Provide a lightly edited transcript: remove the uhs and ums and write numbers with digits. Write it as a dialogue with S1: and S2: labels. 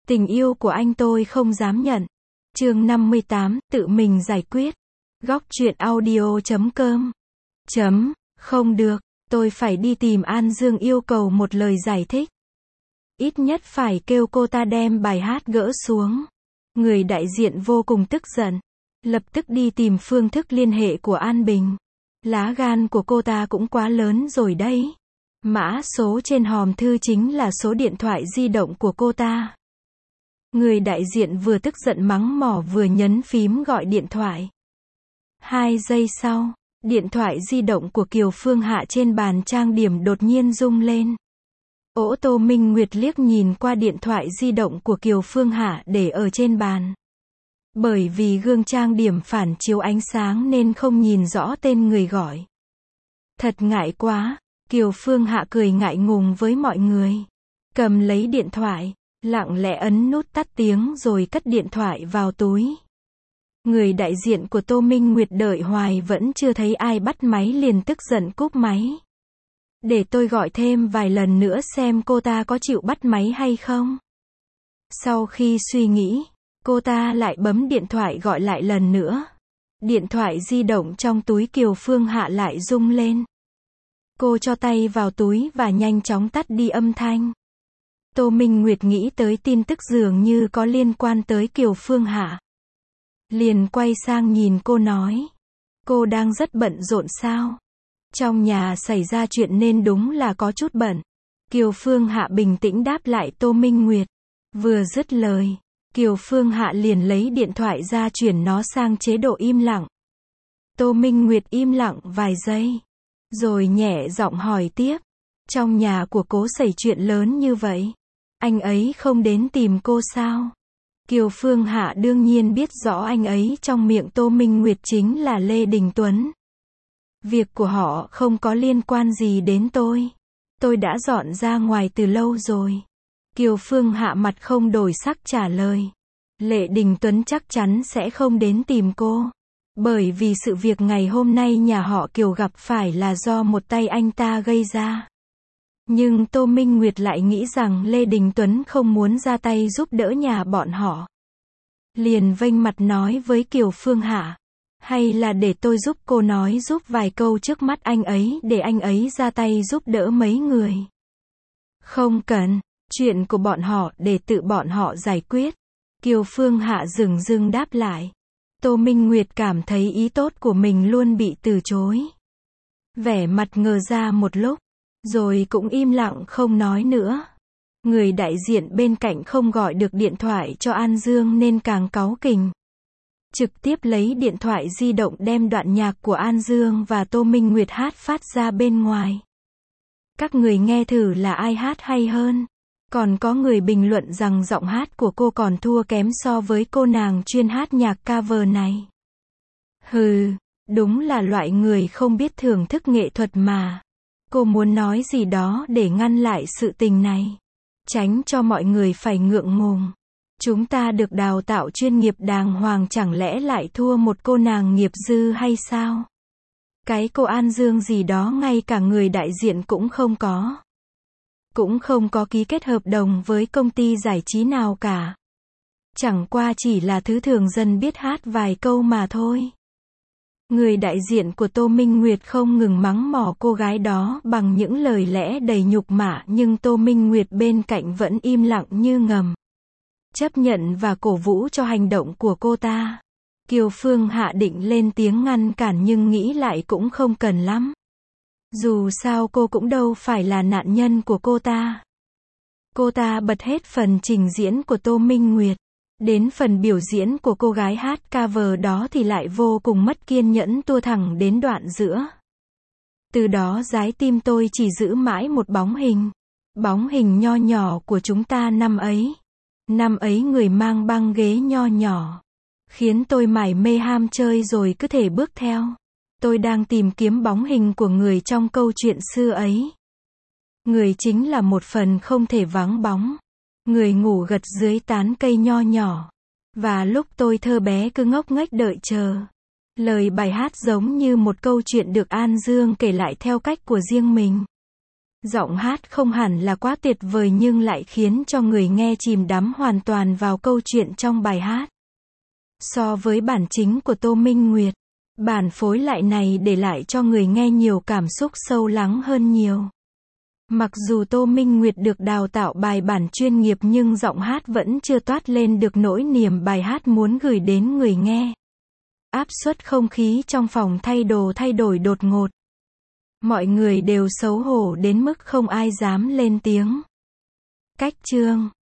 S1: Tình yêu của anh tôi không dám nhận. Chương 58, tự mình giải quyết. Góc truyện audio.com. Không được, tôi phải đi tìm An Dương yêu cầu một lời giải thích. Ít nhất phải kêu cô ta đem bài hát gỡ xuống. Người đại diện vô cùng tức giận. Lập tức đi tìm phương thức liên hệ của An Bình. Lá gan của cô ta cũng quá lớn rồi đấy. Mã số trên hòm thư chính là số điện thoại di động của cô ta. Người đại diện vừa tức giận mắng mỏ vừa nhấn phím gọi điện thoại. 2 giây sau, điện thoại di động của Kiều Phương Hạ trên bàn trang điểm đột nhiên rung lên. Tô Minh Nguyệt liếc nhìn qua điện thoại di động của Kiều Phương Hạ để ở trên bàn. Bởi vì gương trang điểm phản chiếu ánh sáng nên không nhìn rõ tên người gọi. Thật ngại quá, Kiều Phương Hạ cười ngại ngùng với mọi người. Cầm lấy điện thoại, lặng lẽ ấn nút tắt tiếng rồi cất điện thoại vào túi. Người đại diện của Tô Minh Nguyệt đợi hoài vẫn chưa thấy ai bắt máy liền tức giận cúp máy. Để tôi gọi thêm vài lần nữa xem cô ta có chịu bắt máy hay không. Sau khi suy nghĩ, cô ta lại bấm điện thoại gọi lại lần nữa. Điện thoại di động trong túi Kiều Phương Hạ lại rung lên. Cô cho tay vào túi và nhanh chóng tắt đi âm thanh. Tô Minh Nguyệt nghĩ tới tin tức dường như có liên quan tới Kiều Phương Hạ. Liền quay sang nhìn cô nói. Cô đang rất bận rộn sao? Trong nhà xảy ra chuyện nên đúng là có chút bận. Kiều Phương Hạ bình tĩnh đáp lại Tô Minh Nguyệt. Vừa dứt lời, Kiều Phương Hạ liền lấy điện thoại ra chuyển nó sang chế độ im lặng. Tô Minh Nguyệt im lặng vài giây. Rồi nhẹ giọng hỏi tiếp. Trong nhà của Cố xảy chuyện lớn như vậy. Anh ấy không đến tìm cô sao? Kiều Phương Hạ đương nhiên biết rõ anh ấy trong miệng Tô Minh Nguyệt chính là Lê Đình Tuấn. Việc của họ không có liên quan gì đến tôi. Tôi đã dọn ra ngoài từ lâu rồi. Kiều Phương Hạ mặt không đổi sắc trả lời. Lê Đình Tuấn chắc chắn sẽ không đến tìm cô. Bởi vì sự việc ngày hôm nay nhà họ Kiều gặp phải là do một tay anh ta gây ra. Nhưng Tô Minh Nguyệt lại nghĩ rằng Lê Đình Tuấn không muốn ra tay giúp đỡ nhà bọn họ. Liền vênh mặt nói với Kiều Phương Hạ. Hay là để tôi giúp cô nói giúp vài câu trước mắt anh ấy để anh ấy ra tay giúp đỡ mấy người. Không cần, chuyện của bọn họ để tự bọn họ giải quyết. Kiều Phương Hạ dửng dưng đáp lại. Tô Minh Nguyệt cảm thấy ý tốt của mình luôn bị từ chối. Vẻ mặt ngờ ra một lúc, rồi cũng im lặng không nói nữa. Người đại diện bên cạnh không gọi được điện thoại cho An Dương nên càng cáu kỉnh. Trực tiếp lấy điện thoại di động đem đoạn nhạc của An Dương và Tô Minh Nguyệt hát phát ra bên ngoài. Các người nghe thử là ai hát hay hơn. Còn có người bình luận rằng giọng hát của cô còn thua kém so với cô nàng chuyên hát nhạc cover này. Hừ, đúng là loại người không biết thưởng thức nghệ thuật mà. Cô muốn nói gì đó để ngăn lại sự tình này. Tránh cho mọi người phải ngượng ngùng. Chúng ta được đào tạo chuyên nghiệp đàng hoàng chẳng lẽ lại thua một cô nàng nghiệp dư hay sao? Cái cô An Dương gì đó ngay cả người đại diện cũng không có. Cũng không có ký kết hợp đồng với công ty giải trí nào cả. Chẳng qua chỉ là thứ thường dân biết hát vài câu mà thôi. Người đại diện của Tô Minh Nguyệt không ngừng mắng mỏ cô gái đó bằng những lời lẽ đầy nhục mạ nhưng Tô Minh Nguyệt bên cạnh vẫn im lặng như ngầm. Chấp nhận và cổ vũ cho hành động của cô ta. Kiều Phương Hạ định lên tiếng ngăn cản nhưng nghĩ lại cũng không cần lắm. Dù sao cô cũng đâu phải là nạn nhân của cô ta. Cô ta bật hết phần trình diễn của Tô Minh Nguyệt. Đến phần biểu diễn của cô gái hát cover đó thì lại vô cùng mất kiên nhẫn tua thẳng đến đoạn giữa. Từ đó trái tim tôi chỉ giữ mãi một bóng hình. Bóng hình nho nhỏ của chúng ta năm ấy. Năm ấy người mang băng ghế nho nhỏ. Khiến tôi mải mê ham chơi rồi cứ thể bước theo. Tôi đang tìm kiếm bóng hình của người trong câu chuyện xưa ấy. Người chính là một phần không thể vắng bóng. Người ngủ gật dưới tán cây nho nhỏ. Và lúc tôi thơ bé cứ ngốc nghếch đợi chờ. Lời bài hát giống như một câu chuyện được An Dương kể lại theo cách của riêng mình. Giọng hát không hẳn là quá tuyệt vời nhưng lại khiến cho người nghe chìm đắm hoàn toàn vào câu chuyện trong bài hát. So với bản chính của Tô Minh Nguyệt, bản phối lại này để lại cho người nghe nhiều cảm xúc sâu lắng hơn nhiều. Mặc dù Tô Minh Nguyệt được đào tạo bài bản chuyên nghiệp nhưng giọng hát vẫn chưa toát lên được nỗi niềm bài hát muốn gửi đến người nghe. Áp suất không khí trong phòng thay đổi đột ngột. Mọi người đều xấu hổ đến mức không ai dám lên tiếng. Cách chương